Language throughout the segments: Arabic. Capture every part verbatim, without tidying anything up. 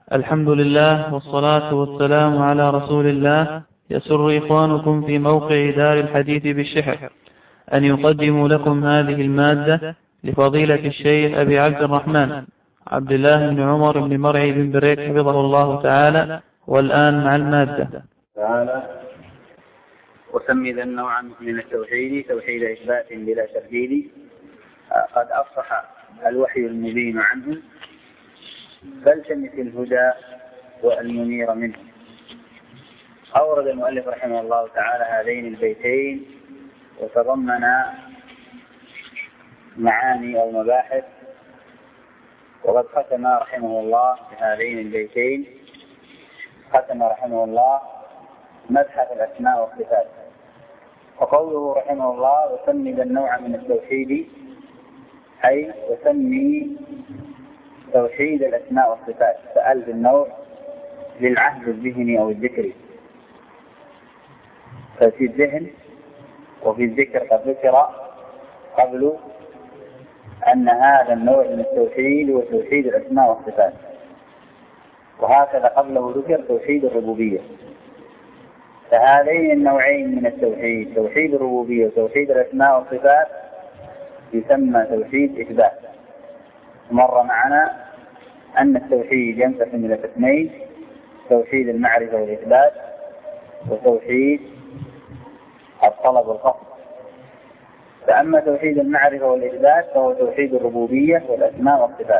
الحمد لله والصلاة والسلام على رسول الله. يسر إخوانكم في موقع دار الحديث بالشحر أن يقدموا لكم هذه المادة لفضيلة الشيخ أبي عبد الرحمن عبد الله بن عمر بن مرعي بن بريك حفظه الله تعالى. والآن مع المادة. تعالى وسمي ذا النوع من التوحيد توحيد إثبات بلا ترديد، قد أفصح الوحي المبين عنه، فالتمس الهدى والمنير منه. أورد المؤلف رحمه الله تعالى هذين البيتين وتضمن معاني أو مباحث، وقد ختم رحمه الله بهذين البيتين ختم رحمه الله مبحث الأسماء والصفات. وقوله رحمه الله وسمي ذا النوع من التوحيد، أي وسمي توحيد الأسماء والصفات، سأل بالنوع للعهد الذهني أو الذكري، ففي الذهن وفي الذكر قد ذكر قبل أن هذا النوع من التوحيد هو توحيد الأسماء والصفات، وهكذا قبله ذكر توحيد الربوبية. فهذين النوعين من التوحيد، توحيد الربوبية وتوحيد الأسماء والصفات، يسمى توحيد إثبات. مر معنا أن التوحيد ينقسم إلى قسمين: توحيد المعرفة والإثبات، وتوحيد الطلب والقصد. فأما توحيد المعرفة والإثبات فهو توحيد الربوبية والأسماء والصفات.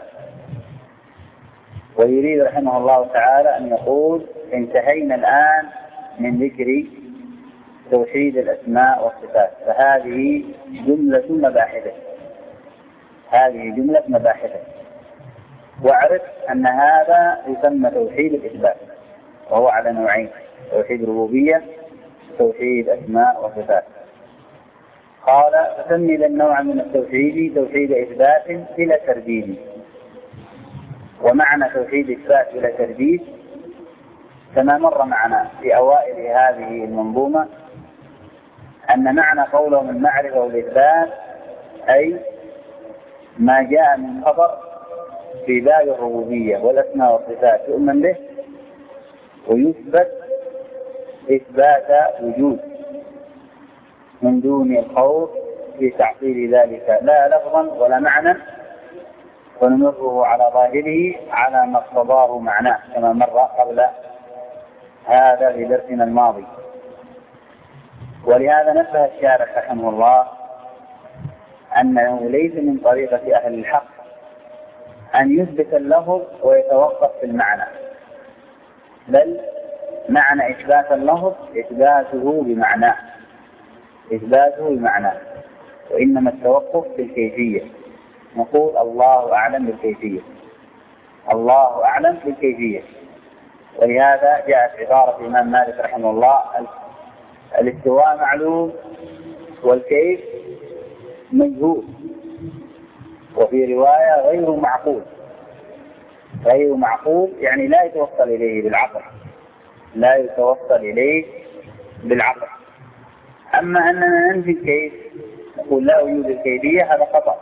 ويريد رحمه الله تعالى أن يقول انتهينا الآن من ذكر توحيد الأسماء والصفات، فهذه جملة مباحثة هذه جملة مباحثة واعرف أن هذا يسمى توحيد الإثبات، وهو على نوعين: توحيد ربوبية وتوحيد أسماء وصفات. قال فسمي ذا النوع من التوحيد توحيد إثبات بلا ترديد. ومعنى توحيد إثبات بلا ترديد كما مر معنا في أوائل هذه المنظومة أن معنى قولهم المعرفة والإثبات أي ما جاء من خبر في باب الربوبية والأسماء والصفات يؤمن به ويثبت إثبات وجود من دون الخوف في تعطيل ذلك لا لفظا ولا معنى، ونمره على ظاهره على ما اقتضاه معناه كما مر قبل هذا في درسنا الماضي. ولهذا نبه الشارح رحمه الله أنه ليس من طريقة أهل الحق أن يثبت اللفظ ويتوقف في المعنى، بل معنى إثبات اللفظ إثباته بمعناه إثباته بمعناه وإنما التوقف في الكيفية. نقول الله أعلم بالكيفية الله أعلم بالكيفية ولهذا جاءت عبارة الإمام مالك رحمه الله: الاستواء معلوم والكيف مجهول. وفي رواية غير معقول غير معقول يعني لا يتوصل إليه بالعقل لا يتوصل إليه بالعقل. أما أننا ننفي الكيف نقول لا وجود الكيفية، هذا خطأ.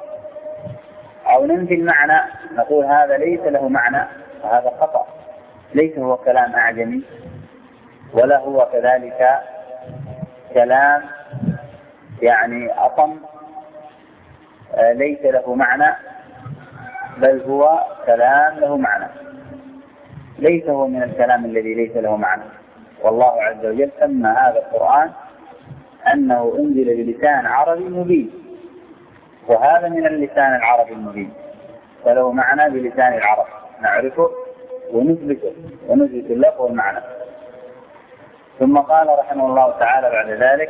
أو ننفي المعنى نقول هذا ليس له معنى، وهذا خطأ. ليس هو كلام أعجمي ولا هو كذلك كلام يعني أصم ليس له معنى، بل هو كلام له معنى. ليس هو من الكلام الذي ليس له معنى. والله عز وجل سمى هذا القرآن أنه أنزل بلسان عربي مبين، وهذا من اللسان العربي المبين، فله معنى بلسان العرب نعرفه ونثبته ونثبت اللفظ والمعنى. ثم قال رحمه الله تعالى بعد ذلك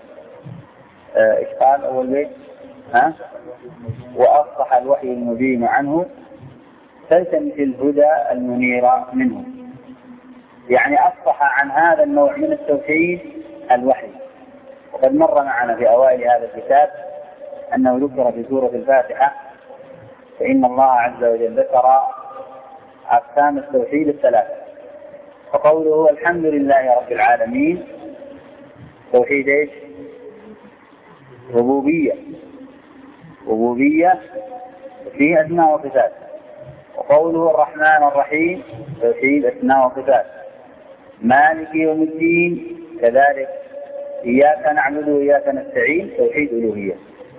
ايش قال أول بيت؟ ها؟ وأفصح الوحي المبين عنه، فالتمس الهدى المنير منه. يعني أفصح عن هذا النوع من التوحيد الوحي. وقد مر معنا في أوائل هذا الكتاب أنه ذكر في سورة الفاتحة فإن الله عز وجل ذكر أقسام التوحيد الثلاثة، فقوله الحمد لله رب العالمين توحيد ايش؟ ربوبية ربوبية في أسماء وصفات. وقوله الرحمن الرحيم توحيد أسماء وصفات. مالك يوم الدين كذلك إياك نعبد وإياك نستعين توحيد ألوهية.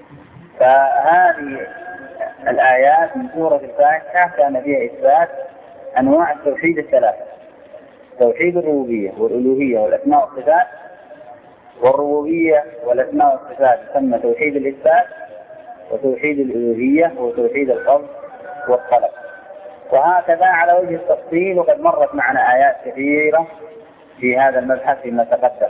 فهذه الآيات من سورة الفاتحة كان فيها إثبات أنواع التوحيد الثلاثة: توحيد الربوبية والألوهية والأسماء والصفات. والربوبية والأسماء والصفات يسمى توحيد الإثبات، وتوحيد الألوهية هو توحيد الخلق والخلق. وهكذا على وجه التفصيل، وقد مرت معنا آيات كثيرة في هذا المبحث فيما تقدم.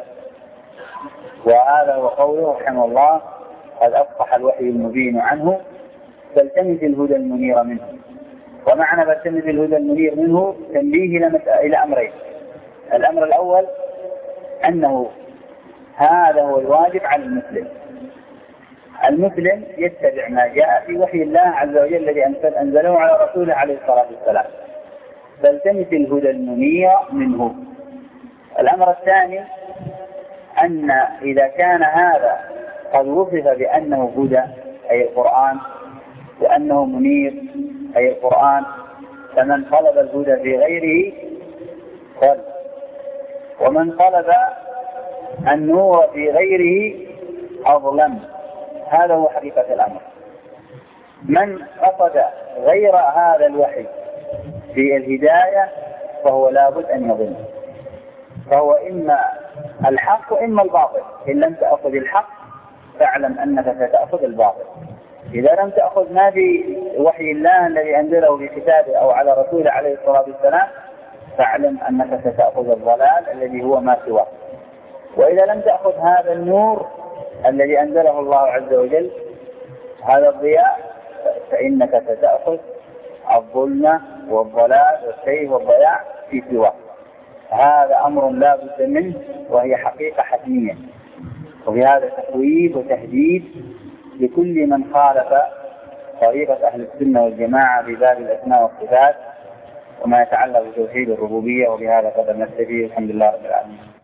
وهذا هو قوله رحمه الله: قد أصبح الوحي المبين عنه فالتمس الهدى المنير منه. ومعنى فالتمس الهدى المنير منه تنبيه إلى أمرين: الأمر الأول أنه هذا هو الواجب على المسلم. المسلم يتبع ما جاء في وحي الله عز وجل الذي أنزله على رسوله عليه الصلاة والسلام، فالتمس الهدى المنير منه. الأمر الثاني أن إذا كان هذا قد وصف بأنه هدى أي القرآن، وأنه منير أي القرآن، فمن طلب الهدى في غيره ضل، ومن طلب النور في غيره أظلم. هذا هو حقيقة الأمر. من قصد غير هذا الوحي في الهداية فهو لابد أن يضل، فهو إما الحق وإما الباطل. إن لم تأخذ الحق فاعلم أنك ستأخذ الباطل. إذا لم تأخذ ما في وحي الله الذي أنزله في كتابه أو على رسوله عليه الصلاة والسلام فاعلم أنك ستأخذ الضلال الذي هو ما سواه. وإذا لم تأخذ هذا النور الذي أنزله الله عز وجل، هذا الضياء، فإنك ستأخذ الظلمة والضلال والسيف والضياع في سواه. هذا أمر لا بد منه، وهي حقيقة حتمية. وفي هذا تخويف وتهديد لكل من خالف طريقة أهل السنة والجماعة في باب الأسماء والصفات وما يتعلق بتوحيد الربوبية. وبهذا قدر نكتفي. الحمد لله رب العالمين.